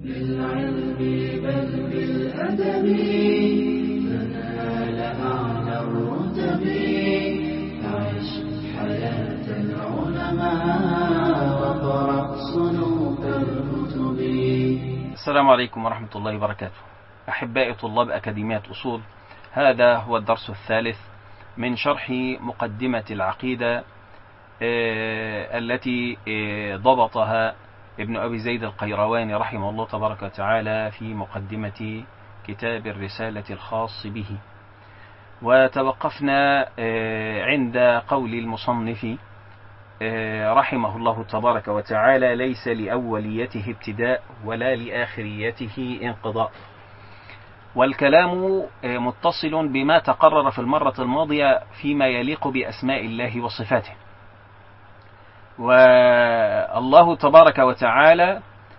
بالعلم بل بالأدب تنال أعلى الرتب. عش حياة العلماء وقرأ صنوف الكتب. السلام عليكم ورحمة الله وبركاته. أحبائي طلاب أكاديمية أصول، هذا هو الدرس الثالث من شرح مقدمة العقيدة التي ضبطها ابن أبي زيد القيرواني رحمه الله تبارك وتعالى في مقدمة كتاب الرسالة الخاص به. وتوقفنا عند قول المصنف رحمه الله تبارك وتعالى: ليس لأوليته ابتداء ولا لآخريته انقضاء. والكلام متصل بما تقرر في المرة الماضية فيما يليق بأسماء الله وصفاته. والله تبارك وتعالى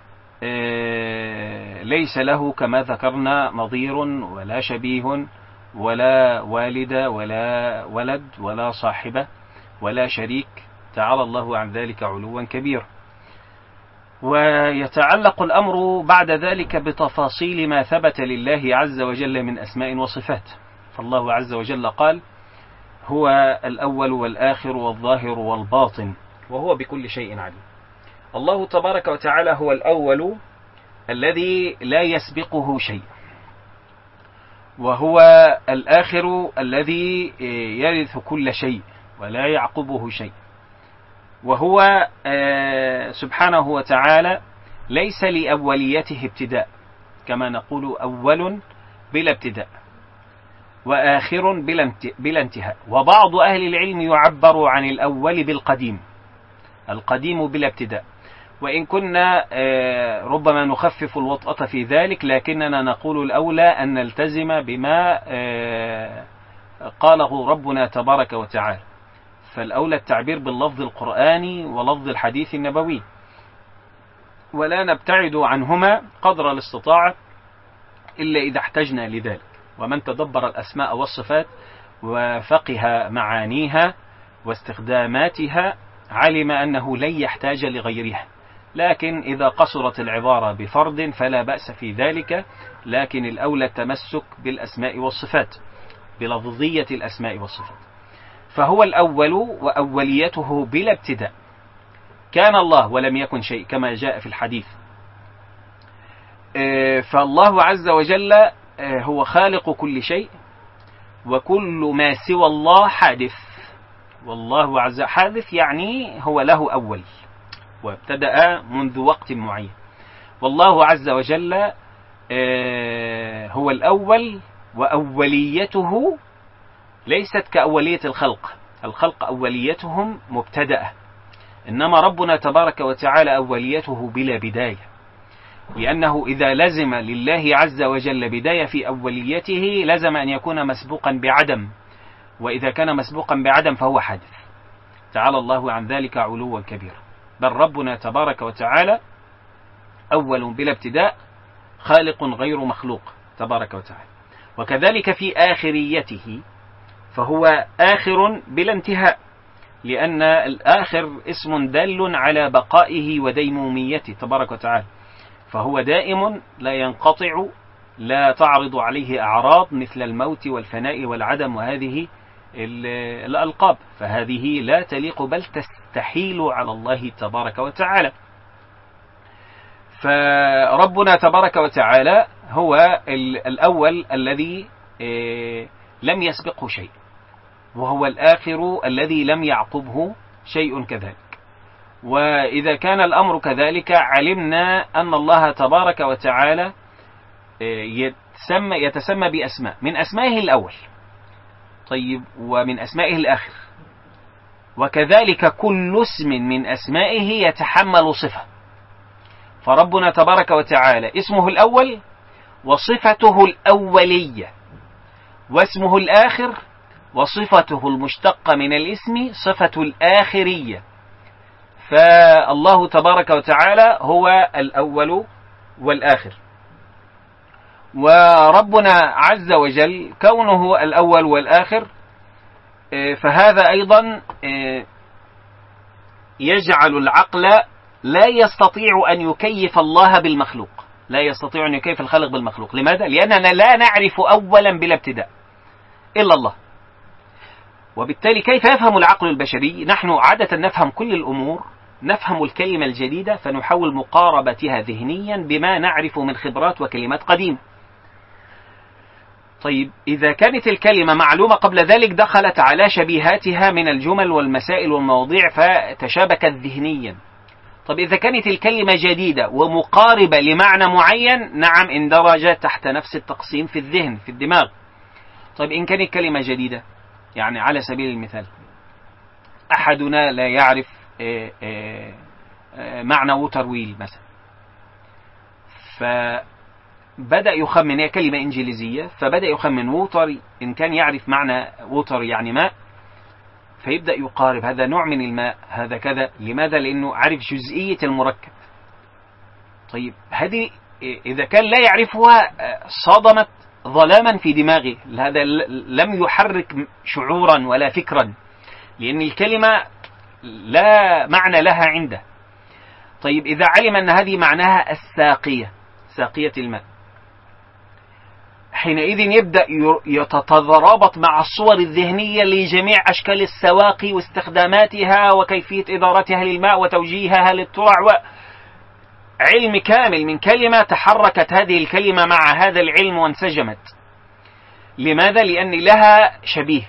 ليس له كما ذكرنا نظير ولا شبيه ولا والد ولا ولد ولا صاحبة ولا شريك، تعالى الله عن ذلك علوا كبيرا. ويتعلق الأمر بعد ذلك بتفاصيل ما ثبت لله عز وجل من أسماء وصفات. فالله عز وجل قال: هو الأول والآخر والظاهر والباطن وهو بكل شيء عليم. الله تبارك وتعالى هو الأول الذي لا يسبقه شيء، وهو الآخر الذي يرث كل شيء ولا يعقبه شيء، وهو سبحانه وتعالى ليس لأوليته ابتداء، كما نقول أول بلا ابتداء وآخر بلا انتهاء. وبعض أهل العلم يعبر عن الأول بالقديم، القديم بلا ابتداء، وإن كنا ربما نخفف الوطأة في ذلك، لكننا نقول الأولى أن نلتزم بما قاله ربنا تبارك وتعالى. فالأولى التعبير باللفظ القرآني ولفظ الحديث النبوي، ولا نبتعد عنهما قدر الاستطاعة إلا إذا احتجنا لذلك. ومن تدبر الأسماء والصفات وفقه معانيها واستخداماتها علم أنه لن يحتاج لغيرها، لكن إذا قصرت العبارة بفرد فلا بأس في ذلك، لكن الأولى التمسك بالأسماء والصفات، بلفظية الأسماء والصفات. فهو الأول وأوليته بلا ابتداء، كان الله ولم يكن شيء كما جاء في الحديث. فالله عز وجل هو خالق كل شيء، وكل ما سوى الله حادث. والله عز وجل حادث يعني هو له أول وابتدأ منذ وقت معين. والله عز وجل هو الأول، وأوليته ليست كأولية الخلق. الخلق أوليتهم مبتدأة، إنما ربنا تبارك وتعالى أوليته بلا بداية، لأنه إذا لزم لله عز وجل بداية في أوليته لزم أن يكون مسبوقا بعدم، وإذا كان مسبوقا بعدم فهو حادث، تعالى الله عن ذلك علوا كبيرا. بل ربنا تبارك وتعالى أول بلا ابتداء، خالق غير مخلوق تبارك وتعالى. وكذلك في آخريته، فهو آخر بلا انتهاء، لأن الآخر اسم دال على بقائه وديموميته تبارك وتعالى، فهو دائم لا ينقطع، لا تعرض عليه أعراض مثل الموت والفناء والعدم وهذه الألقاب، فهذه لا تليق بل تستحيل على الله تبارك وتعالى. فربنا تبارك وتعالى هو الأول الذي لم يسبقه شيء، وهو الآخر الذي لم يعقبه شيء كذلك. وإذا كان الأمر كذلك علمنا أن الله تبارك وتعالى يتسمى بأسماء، من أسمائه الأول، طيب، ومن أسمائه الآخر، وكذلك كل اسم من أسمائه يتحمل صفة. فربنا تبارك وتعالى اسمه الأول وصفته الأولية، واسمه الآخر وصفته المشتقة من الاسم صفة الآخرية. فالله تبارك وتعالى هو الأول والآخر، وربنا عز وجل كونه الأول والآخر فهذا أيضا يجعل العقل لا يستطيع أن يكيف الله بالمخلوق، لا يستطيع أن يكيف الخالق بالمخلوق. لماذا؟ لأننا لا نعرف أولا بلا ابتداء إلا الله. وبالتالي كيف يفهم العقل البشري؟ نحن عادة نفهم كل الأمور، نفهم الكلمة الجديدة فنحاول مقاربتها ذهنيا بما نعرف من خبرات وكلمات قديمة. طيب إذا كانت الكلمة معلومة قبل ذلك دخلت على شبيهاتها من الجمل والمسائل والمواضيع فتشابكت ذهنيا. طيب إذا كانت الكلمة جديدة ومقاربة لمعنى معين، نعم اندرجت تحت نفس التقسيم في الذهن في الدماغ. طيب إن كانت كلمة جديدة، يعني على سبيل المثال أحدنا لا يعرف معنى ووتر ويل مثلا، فبدأ يخمن، هي كلمة إنجليزية، فبدأ يخمن ووتر، إن كان يعرف معنى ووتر يعني ماء، فيبدأ يقارب هذا نوع من الماء، هذا كذا. لماذا؟ لأنه عرف جزئية المركب. طيب هذه إذا كان لا يعرفها صادمت ظلاما في دماغه، هذا لم يحرك شعورا ولا فكرا، لأن الكلمة لا معنى لها عنده. طيب إذا علم أن هذه معناها الساقية، ساقية الماء، حينئذ يبدأ يتضارب مع الصور الذهنية لجميع أشكال السواقي واستخداماتها وكيفية إدارتها للماء وتوجيهها للترع، علم كامل من كلمة تحركت هذه الكلمة مع هذا العلم وانسجمت. لماذا؟ لأن لها شبيه.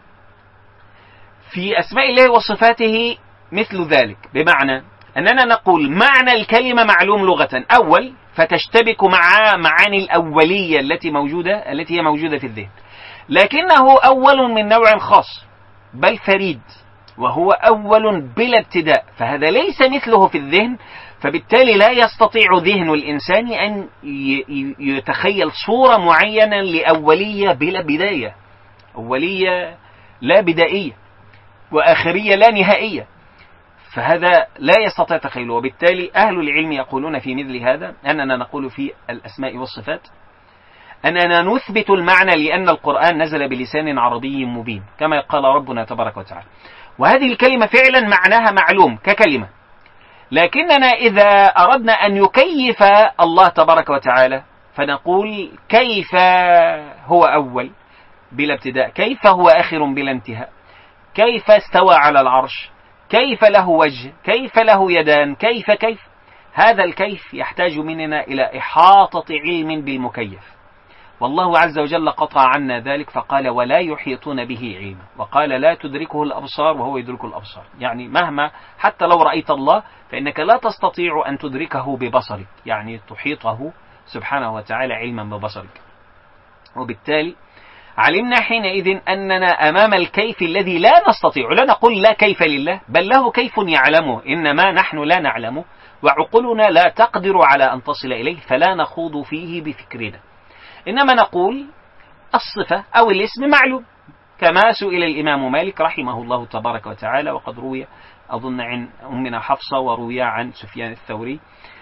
في أسماء الله وصفاته مثل ذلك، بمعنى أننا نقول معنى الكلمة معلوم لغة أول، فتشتبك مع معاني الأولية التي هي موجودة في الذهن، لكنه أول من نوع خاص بل فريد، وهو أول بلا ابتداء، فهذا ليس مثله في الذهن، فبالتالي لا يستطيع ذهن الإنسان أن يتخيل صورة معينة لأولية بلا بداية، أولية لا بدائية وآخرية لا نهائية، فهذا لا يستطيع تخيله. وبالتالي أهل العلم يقولون في مثل هذا أننا نقول في الأسماء والصفات أننا نثبت المعنى لأن القرآن نزل بلسان عربي مبين كما قال ربنا تبارك وتعالى، وهذه الكلمة فعلا معناها معلوم ككلمة، لكننا إذا أردنا أن نكيف الله تبارك وتعالى فنقول كيف هو أول بلا ابتداء، كيف هو آخر بلا انتهاء، كيف استوى على العرش، كيف له وجه، كيف له يدان، كيف هذا الكيف يحتاج مننا إلى إحاطة علم بالمكيف، والله عز وجل قطع عنا ذلك فقال ولا يحيطون به علما، وقال لا تدركه الأبصار وهو يدرك الأبصار، يعني مهما حتى لو رأيت الله فإنك لا تستطيع أن تدركه ببصرك، يعني تحيطه سبحانه وتعالى علما ببصرك. وبالتالي علمنا حينئذ أننا أمام الكيف الذي لا نستطيع، لا نقول لا كيف لله، بل له كيف يعلمه، إنما نحن لا نعلمه وعقولنا لا تقدر على أن تصل إليه، فلا نخوض فيه بفكرنا، إنما نقول الصفة أو الاسم معلوم، كما سئل الإمام مالك رحمه الله تبارك وتعالى، وقد روي أظن عن أمنا حفصة وروي عن سفيان الثوري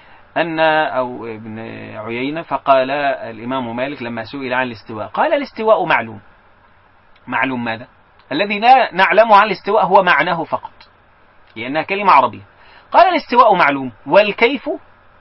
أو ابن عيينة، فقال الإمام مالك لما سئل عن الاستواء قال الاستواء معلوم. معلوم ماذا؟ الذي لا نعلمه عن الاستواء هو معناه فقط، لأنها كلمة عربية. قال الاستواء معلوم والكيف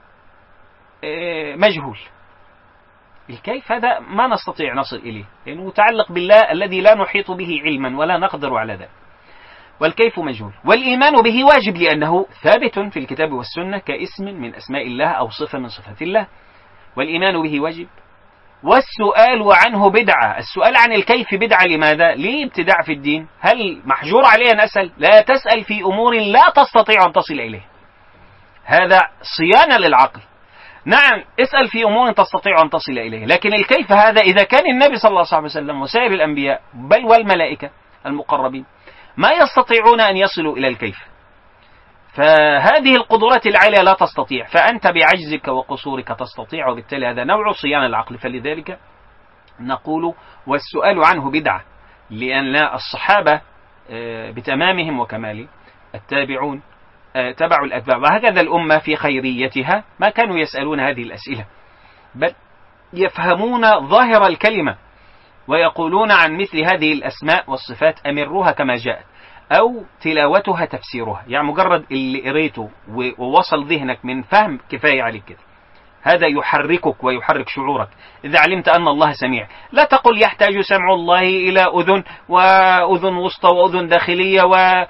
مجهول. الكيف هذا ما نستطيع نصل إليه لأنه متعلق بالله الذي لا نحيط به علما ولا نقدر على ذلك، والكيف مجهول. والإيمان به واجب لأنه ثابت في الكتاب والسنة كاسم من أسماء الله أو صفة من صفات الله، والإيمان به واجب. والسؤال عنه بدعة، السؤال عن الكيف بدعة. لماذا؟ ليه ابتداع في الدين؟ هل محجور عليه أن أسأل؟ لا تسأل في أمور لا تستطيع أن تصل إليه، هذا صيانة للعقل. نعم اسأل في أمور تستطيع أن تصل إليه، لكن الكيف هذا إذا كان النبي صلى الله عليه وسلم وسائر الأنبياء بل والملائكة المقربين ما يستطيعون أن يصلوا إلى الكيف، فهذه القدرات العالية لا تستطيع، فأنت بعجزك وقصورك تستطيع، وبالتالي هذا نوع صيانة العقل. فلذلك نقول والسؤال عنه بدعة، لأن الصحابة بتمامهم وكمال، التابعون تبعوا الأتباع، وهكذا الأمة في خيريتها ما كانوا يسألون هذه الأسئلة، بل يفهمون ظاهر الكلمة ويقولون عن مثل هذه الأسماء والصفات أمروها كما جاءت، أو تلاوتها تفسيرها، يعني مجرد اللي قريته ووصل ذهنك من فهم كفاية عليك كده. هذا يحركك ويحرك شعورك إذا علمت أن الله سميع. لا تقل يحتاج سمع الله إلى أذن وأذن وسطى وأذن داخلية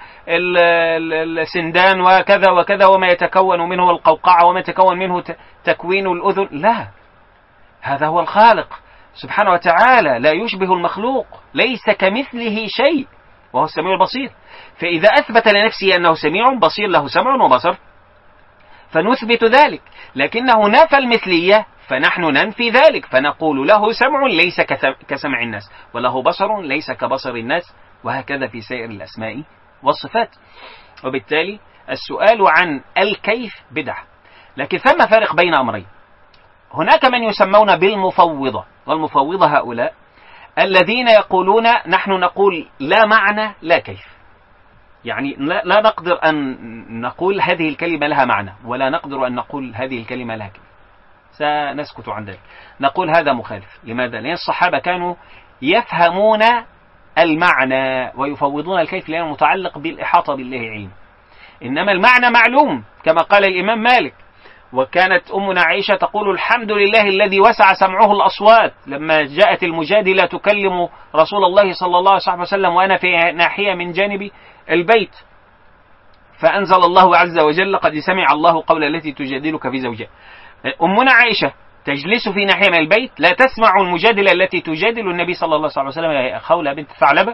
والسندان وكذا وكذا وما يتكون منه القوقعة وما يتكون منه تكوين الأذن. لا، هذا هو الخالق سبحانه وتعالى، لا يشبه المخلوق، ليس كمثله شيء وهو السميع البصير. فإذا أثبت لنفسه أنه سميع بصير له سمع وبصر فنثبت ذلك، لكنه نفى المثلية فنحن ننفي ذلك، فنقول له سمع ليس كسمع الناس وله بصر ليس كبصر الناس، وهكذا في سائر الأسماء والصفات. وبالتالي السؤال عن الكيف بدعة. لكن ثم فرق بين أمرين. هناك من يسمون بالمفوضة، والمفوضة هؤلاء الذين يقولون نحن نقول لا معنى لا كيف، يعني لا نقدر أن نقول هذه الكلمة لها معنى ولا نقدر أن نقول هذه الكلمة لها كيف، سنسكت عن ذلك، نقول هذا مخالف. لماذا؟ لأن الصحابة كانوا يفهمون المعنى ويفوضون الكيف لأنه متعلق بالإحاطة بالله علم، إنما المعنى معلوم كما قال الإمام مالك. وكانت أمنا عائشة تقول الحمد لله الذي وسع سمعه الأصوات، لما جاءت المجادلة تكلم رسول الله صلى الله عليه وسلم وأنا في ناحية من جانب البيت، فأنزل الله عز وجل قد سمع الله قول التي تجادلك في زوجها. أمنا عائشة تجلس في ناحية من البيت لا تسمع المجادلة التي تجادل النبي صلى الله عليه وسلم خولة بنت ثعلبة،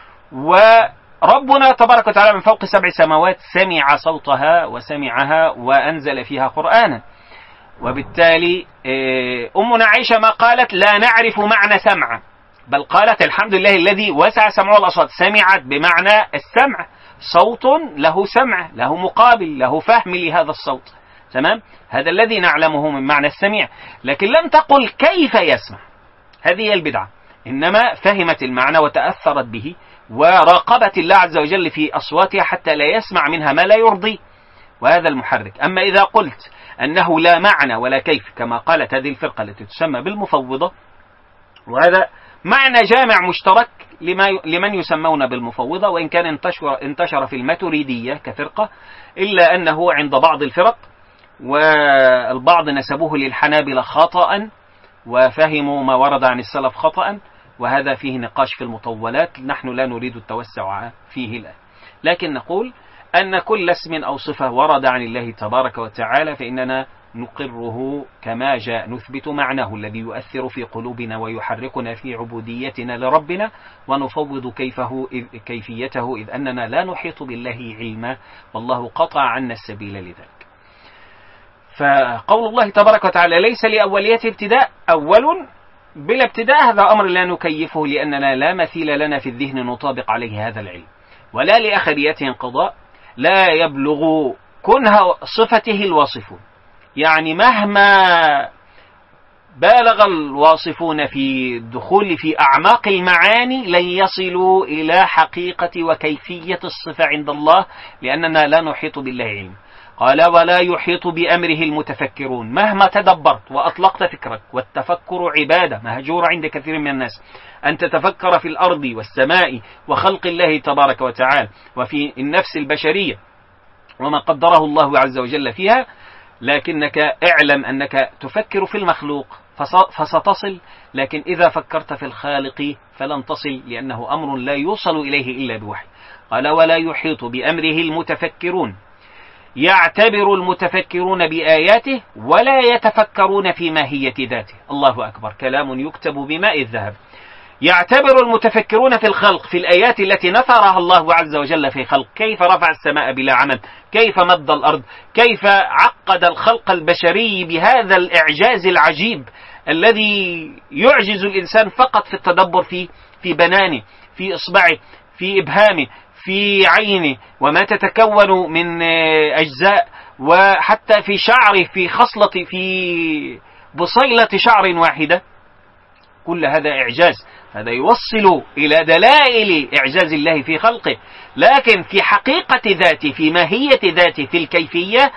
وربنا تبارك وتعالى من فوق 7 سماوات سمع صوتها وسمعها وأنزل فيها قرآنا. وبالتالي أمنا عائشة ما قالت لا نعرف معنى سمع، بل قالت الحمد لله الذي وسع سمعه الأصوات، سمعت بمعنى السمع، صوت له سمع له مقابل له فهم لهذا الصوت، تمام؟ هذا الذي نعلمه من معنى السميع. لكن لم تقل كيف يسمع، هذه هي البدعة، إنما فهمت المعنى وتأثرت به وراقبت الله عز وجل في أصواتها حتى لا يسمع منها ما لا يرضي، وهذا المحرك. أما إذا قلت أنه لا معنى ولا كيف كما قالت هذه الفرقة التي تسمى بالمفوضة، وهذا معنى جامع مشترك لمن يسمون بالمفوضة، وإن كان انتشر في الماتريدية كفرقة، إلا أنه عند بعض الفرق والبعض نسبوه للحنابلة خطأ وفهموا ما ورد عن السلف خطأ، وهذا فيه نقاش في المطولات نحن لا نريد التوسع فيه الآن. لكن نقول أن كل اسم أو صفة ورد عن الله تبارك وتعالى فإننا نقره كما جاء، نثبت معناه الذي يؤثر في قلوبنا ويحركنا في عبوديتنا لربنا، ونفوض كيفيته إذ أننا لا نحيط بالله علما، والله قطع عنا السبيل لذلك. فقول الله تبارك وتعالى ليس لأوليته ابتداء، أول بلا ابتداء، هذا أمر لا نكيفه لأننا لا مثيل لنا في الذهن نطابق عليه هذا العلم، ولا لأخريته انقضاء، لا يبلغ كنه صفته الواصفون، يعني مهما بالغ الواصفون في الدخول في أعماق المعاني لن يصلوا إلى حقيقة وكيفية الصفة عند الله، لأننا لا نحيط بالله علم. قال ولا يحيط بأمره المتفكرون، مهما تدبرت وأطلقت فكرك، والتفكر عبادة مهجورة عند كثير من الناس، أن تتفكر في الأرض والسماء وخلق الله تبارك وتعالى وفي النفس البشرية وما قدره الله عز وجل فيها، لكنك اعلم أنك تفكر في المخلوق فستصل، لكن إذا فكرت في الخالق فلن تصل، لأنه أمر لا يوصل إليه إلا بوحي. قال ولا يحيط بأمره المتفكرون، يعتبر المتفكرون بآياته ولا يتفكرون في ماهية ذاته. الله أكبر، كلام يكتب بماء الذهب. يعتبر المتفكرون في الخلق، في الآيات التي نثرها الله عز وجل في خلق، كيف رفع السماء بلا عمد، كيف مد الأرض، كيف عقد الخلق البشري بهذا الإعجاز العجيب الذي يعجز الإنسان فقط في التدبر في بنانه، في إصبعه، في إبهامه، في عينه، وما تتكون من أجزاء، وحتى في شعره، في خصلة، في بصيلة شعر واحدة. كل هذا إعجاز، هذا يوصل إلى دلائل إعجاز الله في خلقه، لكن في حقيقة ذاته، في ماهية ذاته، في الكيفية،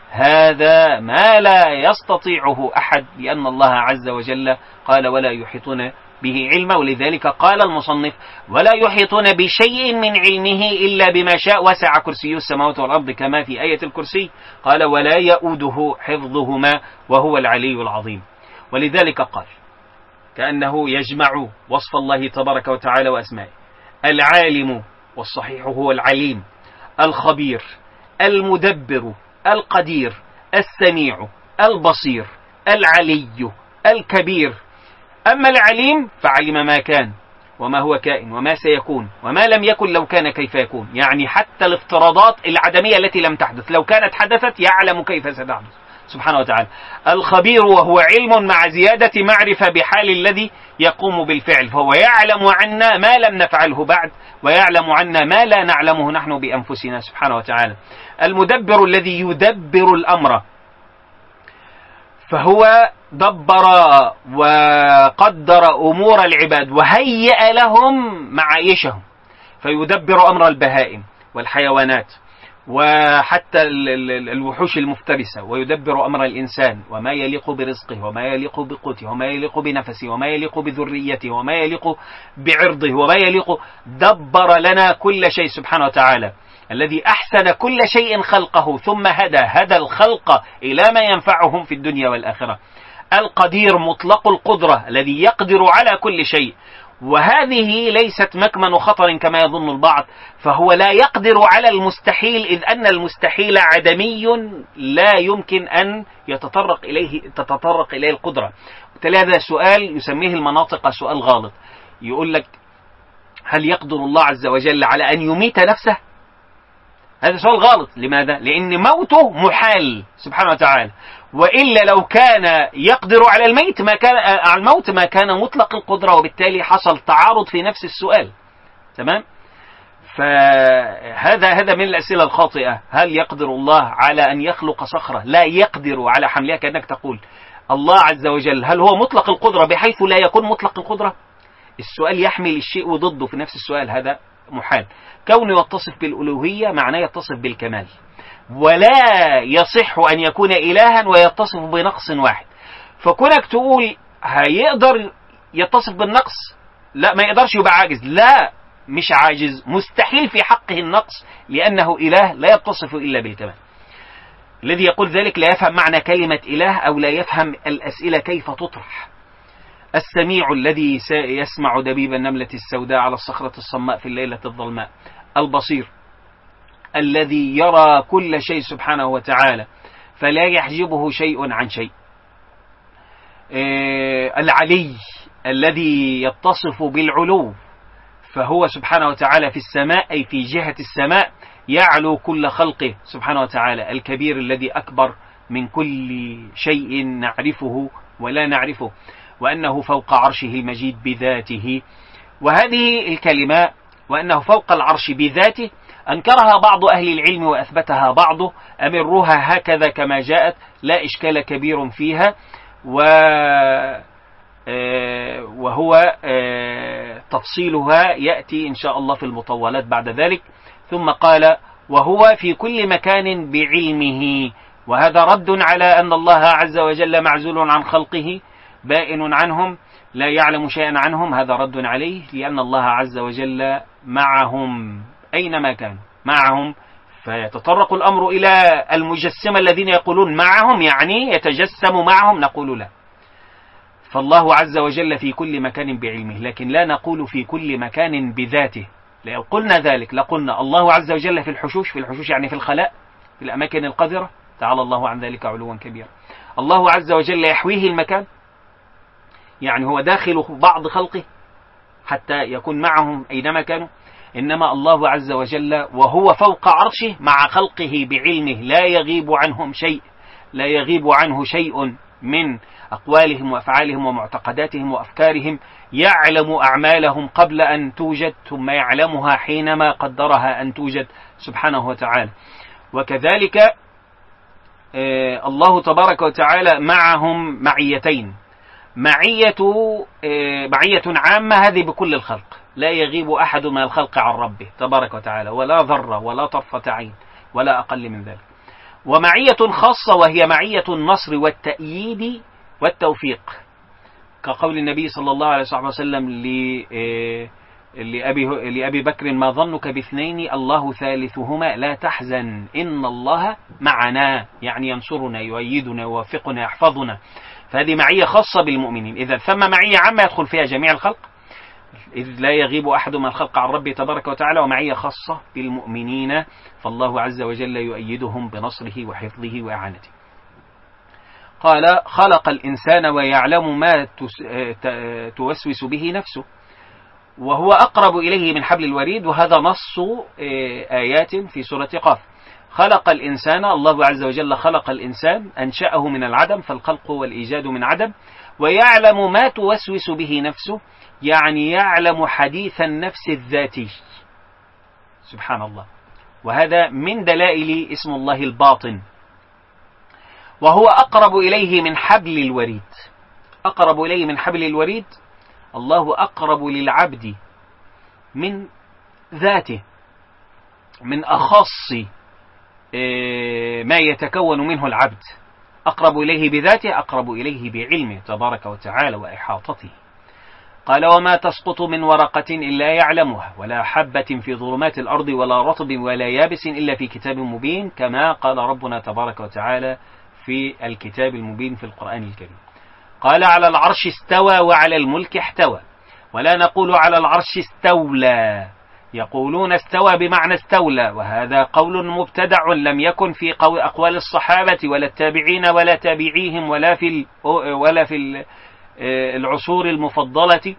هذا ما لا يستطيعه أحد، لأن الله عز وجل قال ولا يحيطون به علما. ولذلك قال المصنف ولا يحيطون بشيء من علمه إلا بما شاء وسع كرسيه السماوات والأرض، كما في آية الكرسي قال ولا يؤوده حفظهما وهو العلي العظيم. ولذلك قال كأنه يجمع وصف الله تبارك وتعالى وأسمائه: العالم، والصحيح هو العليم، الخبير، المدبر، القدير، السميع، البصير، العلي، الكبير. أما العليم فعلم ما كان وما هو كائن وما سيكون وما لم يكن لو كان كيف يكون، يعني حتى الافتراضات العدمية التي لم تحدث لو كانت حدثت يعلم كيف ستحدث سبحانه وتعالى. الخبير وهو علم مع زيادة معرفة بحال الذي يقوم بالفعل، فهو يعلم عنا ما لم نفعله بعد ويعلم عنا ما لا نعلمه نحن بأنفسنا سبحانه وتعالى. المدبر الذي يدبر الأمر، فهو دبر وقدر أمور العباد وهيئ لهم معايشهم، فيدبر أمر البهائم والحيوانات وحتى الوحوش المفترسة، ويدبر أمر الإنسان وما يليق برزقه وما يليق بقوته وما يليق بنفسه وما يليق بذريته وما يليق بعرضه وما يليق. دبر لنا كل شيء سبحانه وتعالى، الذي أحسن كل شيء خلقه ثم هدى الخلق إلى ما ينفعهم في الدنيا والآخرة. القدير مطلق القدرة الذي يقدر على كل شيء، وهذه ليست مكمن خطر كما يظن البعض، فهو لا يقدر على المستحيل، إذ أن المستحيل عدمي لا يمكن أن تتطرق إليه القدرة. وبالتالي هذا سؤال يسميه المناطق سؤال غالط، يقول لك هل يقدر الله عز وجل على أن يميت نفسه؟ هذا سؤال غلط. لماذا؟ لأن موته محال سبحانه وتعالى، وإلا لو كان يقدر على الموت ما كان مطلق القدرة، وبالتالي حصل تعارض في نفس السؤال. تمام؟ فهذا من الأسئلة الخاطئة. هل يقدر الله على أن يخلق صخرة؟ لا يقدر على حملها، كأنك تقول الله عز وجل هل هو مطلق القدرة بحيث لا يكون مطلق القدرة؟ السؤال يحمل الشيء وضده في نفس السؤال، هذا محال. كونه يتصف بالألوهية معناه يتصف بالكمال، ولا يصح أن يكون إلها ويتصف بنقص واحد. فكونك تقول هيقدر يتصف بالنقص، لا ما يقدرش يبقى عاجز، لا مش عاجز، مستحيل في حقه النقص، لأنه إله لا يتصف إلا بالكمال. الذي يقول ذلك لا يفهم معنى كلمة إله، أو لا يفهم الأسئلة كيف تطرح. السميع الذي يسمع دبيب النملة السوداء على الصخرة الصماء في الليلة الظلماء. البصير الذي يرى كل شيء سبحانه وتعالى فلا يحجبه شيء عن شيء. العلي الذي يتصف بالعلو، فهو سبحانه وتعالى في السماء، أي في جهة السماء، يعلو كل خلقه سبحانه وتعالى. الكبير الذي أكبر من كل شيء نعرفه ولا نعرفه، وأنه فوق عرشه المجيد بذاته. وهذه الكلمة وأنه فوق العرش بذاته أنكرها بعض أهل العلم وأثبتها بعضه، أمروها هكذا كما جاءت، لا إشكال كبير فيها. وهو تفصيلها يأتي إن شاء الله في المطولات بعد ذلك. ثم قال وهو في كل مكان بعلمه، وهذا رد على أن الله عز وجل معزول عن خلقه بائن عنهم لا يعلم شيئا عنهم. هذا رد عليه، لأن الله عز وجل معهم أينما كانوا معهم. فيتطرق الأمر إلى المجسمة الذين يقولون معهم، يعني يتجسم معهم، نقول لا. فالله عز وجل في كل مكان بعلمه، لكن لا نقول في كل مكان بذاته. لو قلنا ذلك لقلنا الله عز وجل في الحشوش يعني في الخلاء، في الأماكن القذرة، تعالى الله عن ذلك علوا كبيرا. الله عز وجل يحويه المكان، يعني هو داخل بعض خلقه حتى يكون معهم أينما كانوا. إنما الله عز وجل وهو فوق عرشه مع خلقه بعلمه، لا يغيب عنهم شيء، لا يغيب عنه شيء من أقوالهم وأفعالهم ومعتقداتهم وأفكارهم. يعلم أعمالهم قبل أن توجد، ثم يعلمها حينما قدرها أن توجد سبحانه وتعالى. وكذلك الله تبارك وتعالى معهم معيتين، معية عامة هذه بكل الخلق، لا يغيب أحد من الخلق عن ربه تبارك وتعالى، ولا ذرة ولا طرفة عين ولا أقل من ذلك. ومعية خاصة وهي معية النصر والتأييد والتوفيق، كقول النبي صلى الله عليه وسلم لأبي بكر: ما ظنك باثنين الله ثالثهما لا تحزن إن الله معنا، يعني ينصرنا يؤيدنا يوفقنا يحفظنا. فهذه معية خاصة بالمؤمنين. إذا ثم معية عامة يدخل فيها جميع الخلق، إذ لا يغيب أحد من الخلق عن ربه تبارك وتعالى، ومعية خاصة بالمؤمنين، فالله عز وجل يؤيدهم بنصره وحفظه وإعانته. قال: خلق الإنسان ويعلم ما توسوس به نفسه وهو أقرب إليه من حبل الوريد. وهذا نص آيات في سورة قاف. خلق الإنسان، الله عز وجل خلق الإنسان، أنشأه من العدم، فالخلق والإيجاد من عدم. ويعلم ما توسوس به نفسه، يعني يعلم حديث النفس الذاتي، سبحان الله. وهذا من دلائل اسم الله الباطن. وهو أقرب إليه من حبل الوريد. أقرب إليه من حبل الوريد، الله أقرب للعبد من ذاته، من أخص ما يتكون منه العبد. أقرب إليه بذاته، أقرب إليه بعلمه تبارك وتعالى وإحاطته. قال: وما تسقط من ورقة إلا يعلمها، ولا حبة في ظلمات الأرض ولا رطب ولا يابس إلا في كتاب مبين، كما قال ربنا تبارك وتعالى في الكتاب المبين في القرآن الكريم. قال: على العرش استوى وعلى الملك احتوى. ولا نقول على العرش استولى، يقولون استوى بمعنى استولى، وهذا قول مبتدع لم يكن في أقوال الصحابة ولا التابعين ولا تابعيهم ولا في العصور المفضلة،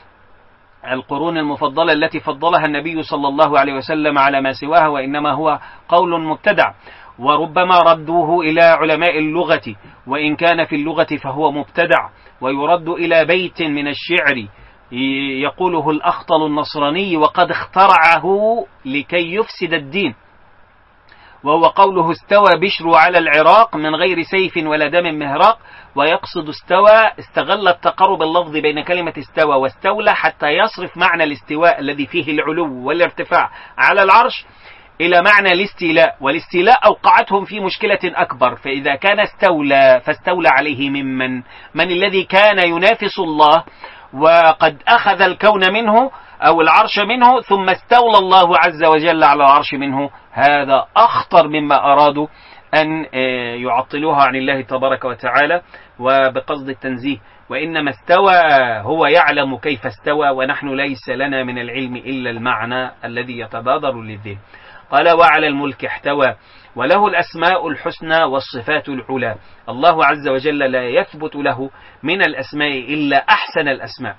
القرون المفضلة التي فضلها النبي صلى الله عليه وسلم على ما سواها، وإنما هو قول مبتدع. وربما ردوه إلى علماء اللغة، وإن كان في اللغة فهو مبتدع، ويرد إلى بيت من الشعر يقوله الأخطل النصراني وقد اخترعه لكي يفسد الدين، وهو قوله: استوى بشر على العراق من غير سيف ولا دم مهراق. ويقصد استوى، استغل التقارب اللفظي بين كلمة استوى واستولى حتى يصرف معنى الاستواء الذي فيه العلو والارتفاع على العرش إلى معنى الاستيلاء، والاستيلاء أوقعتهم في مشكلة أكبر. فإذا كان استولى فاستولى عليه من الذي كان ينافس الله وقد أخذ الكون منه أو العرش منه، ثم استولى الله عز وجل على العرش منه. هذا أخطر مما أرادوا أن يعطلوها عن الله تبارك وتعالى وبقصد التنزيه. وإنما استوى هو يعلم كيف استوى، ونحن ليس لنا من العلم إلا المعنى الذي يتبادر للذهن. قال: وعلى الملك احتوى، وله الأسماء الحسنى والصفات العلى. الله عز وجل لا يثبت له من الأسماء إلا أحسن الأسماء،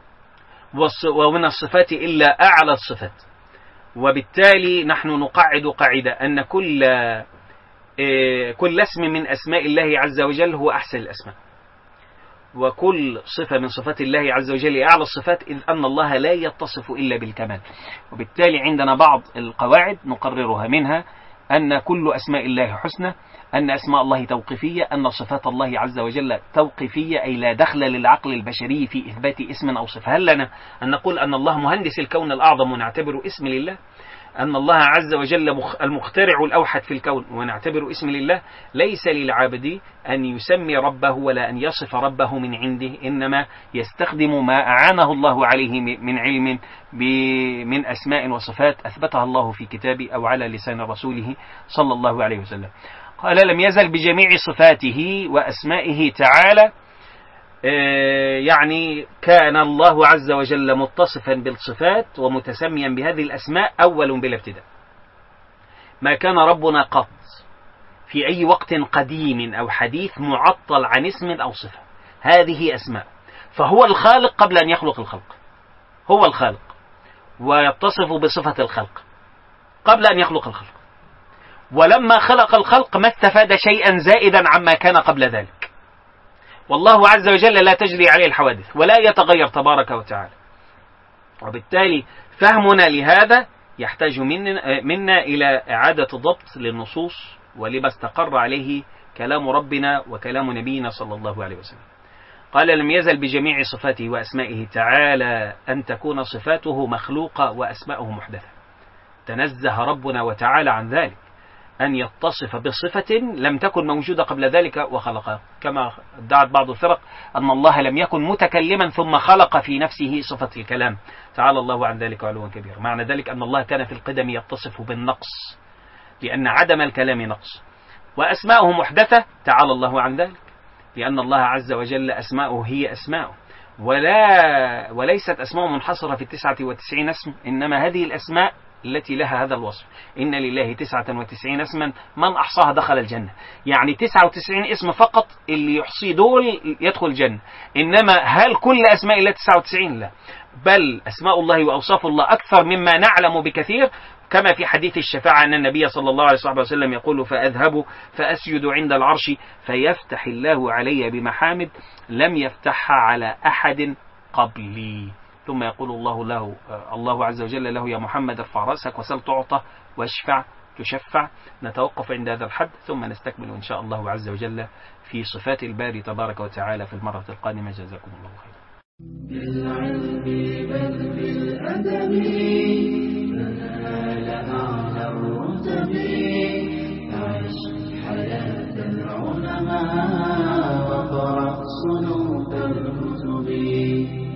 ومن الصفات إلا أعلى الصفات. وبالتالي نحن نقعد قاعدة أن كل اسم من أسماء الله عز وجل هو أحسن الأسماء، وكل صفة من صفات الله عز وجل أعلى الصفات، إذ أن الله لا يتصف إلا بالكمال. وبالتالي عندنا بعض القواعد نقررها، منها أن كل أسماء الله حسنى، أن أسماء الله توقيفية، أن صفات الله عز وجل توقيفية، أي لا دخل للعقل البشري في إثبات اسم أو صفة. هل لنا أن نقول أن الله مهندس الكون الأعظم ونعتبره اسم لله؟ أن الله عز وجل المخترع الأوحد في الكون ونعتبر اسم لله؟ ليس للعبد أن يسمي ربه ولا أن يصف ربه من عنده، إنما يستخدم ما أعانه الله عليه من علم من أسماء وصفات أثبتها الله في كتابه أو على لسان رسوله صلى الله عليه وسلم. قال: لم يزل بجميع صفاته وأسمائه تعالى، يعني كان الله عز وجل متصفا بالصفات ومتسميا بهذه الأسماء أول بلا ابتداء. ما كان ربنا قط في أي وقت قديم أو حديث معطل عن اسم أو صفة. هذه أسماء، فهو الخالق قبل أن يخلق الخلق، هو الخالق ويتصف بصفة الخلق قبل أن يخلق الخلق، ولما خلق الخلق ما استفاد شيئا زائدا عما كان قبل ذلك. والله عز وجل لا تجري عليه الحوادث ولا يتغير تبارك وتعالى. وبالتالي فهمنا لهذا يحتاج منا إلى إعادة ضبط للنصوص ولما استقر عليه كلام ربنا وكلام نبينا صلى الله عليه وسلم. قال: لم يزل بجميع صفاته وأسمائه تعالى أن تكون صفاته مخلوقة وأسماؤه محدثة. تنزه ربنا وتعالى عن ذلك. أن يتصف بصفة لم تكن موجودة قبل ذلك وخلقها، كما ادعت بعض الفرق أن الله لم يكن متكلما ثم خلق في نفسه صفة الكلام، تعالى الله عن ذلك علوا كبيرا. معنى ذلك أن الله كان في القدم يتصف بالنقص، لأن عدم الكلام نقص. وأسماؤه محدثة، تعالى الله عن ذلك، لأن الله عز وجل أسماؤه هي أسماؤه، وليست أسماء منحصرة في 99 اسم، إنما هذه الأسماء التي لها هذا الوصف. إن لله 99 اسما من أحصاها دخل الجنة، يعني 99 اسم فقط اللي يحصي دول يدخل الجنة. إنما هل كل أسماء الله 99؟ لا، بل أسماء الله وأوصاف الله أكثر مما نعلم بكثير، كما في حديث الشفاعة أن النبي صلى الله عليه وسلم يقول: فأذهب فأسجد عند العرش فيفتح الله علي بمحامد لم يفتحها على أحد قبلي. ثم يقول الله عز وجل له: يا محمد ارفع رأسك وسل تعطى واشفع تشفع. نتوقف عند هذا الحد، ثم نستكمل إن شاء الله عز وجل في صفات الباري تبارك وتعالى في المرة القادمة. جزاكم الله خيرا. بالعلم بل بالأدب فنال أعلى الرتب، عش حياة العلماء وقرأ صنوف